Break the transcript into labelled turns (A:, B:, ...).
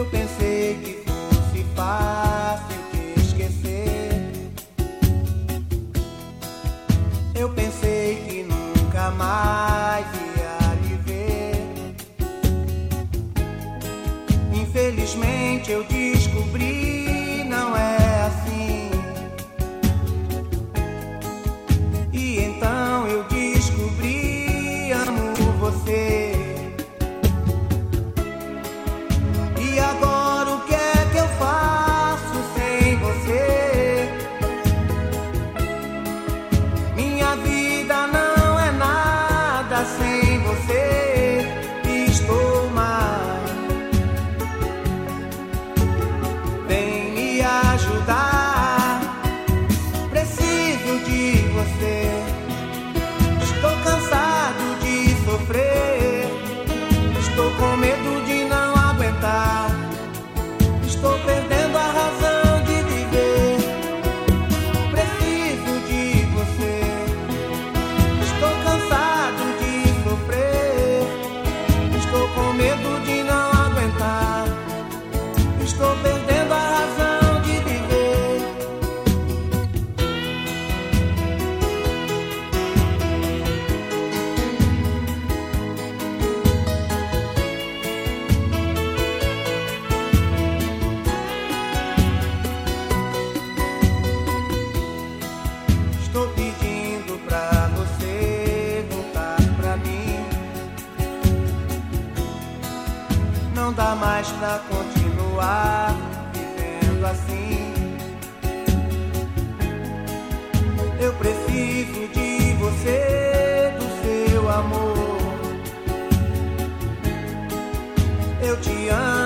A: pensei que fosse fácil te esquecer. Eu pensei que nunca mais ia lhe ver. Infelizmente eu descobri, não é assim. E então eu descobri, amo você. E agora o que é que eu faço sem você? Minha vida não é nada sem você. Estou mal. Vem me ajudar. Preciso de você. Estou cansado de sofrer. Estou com medo de não aguentar. Estou perdendo a razão de viver. Preciso de você. Estou cansado de sofrer. Estou com medo de não aguentar. Estou perdendo a razão de viver. Estou pedindo pra você voltar pra mim. Não dá mais pra continuar vivendo assim. Eu preciso de você, do seu amor. Eu te amo.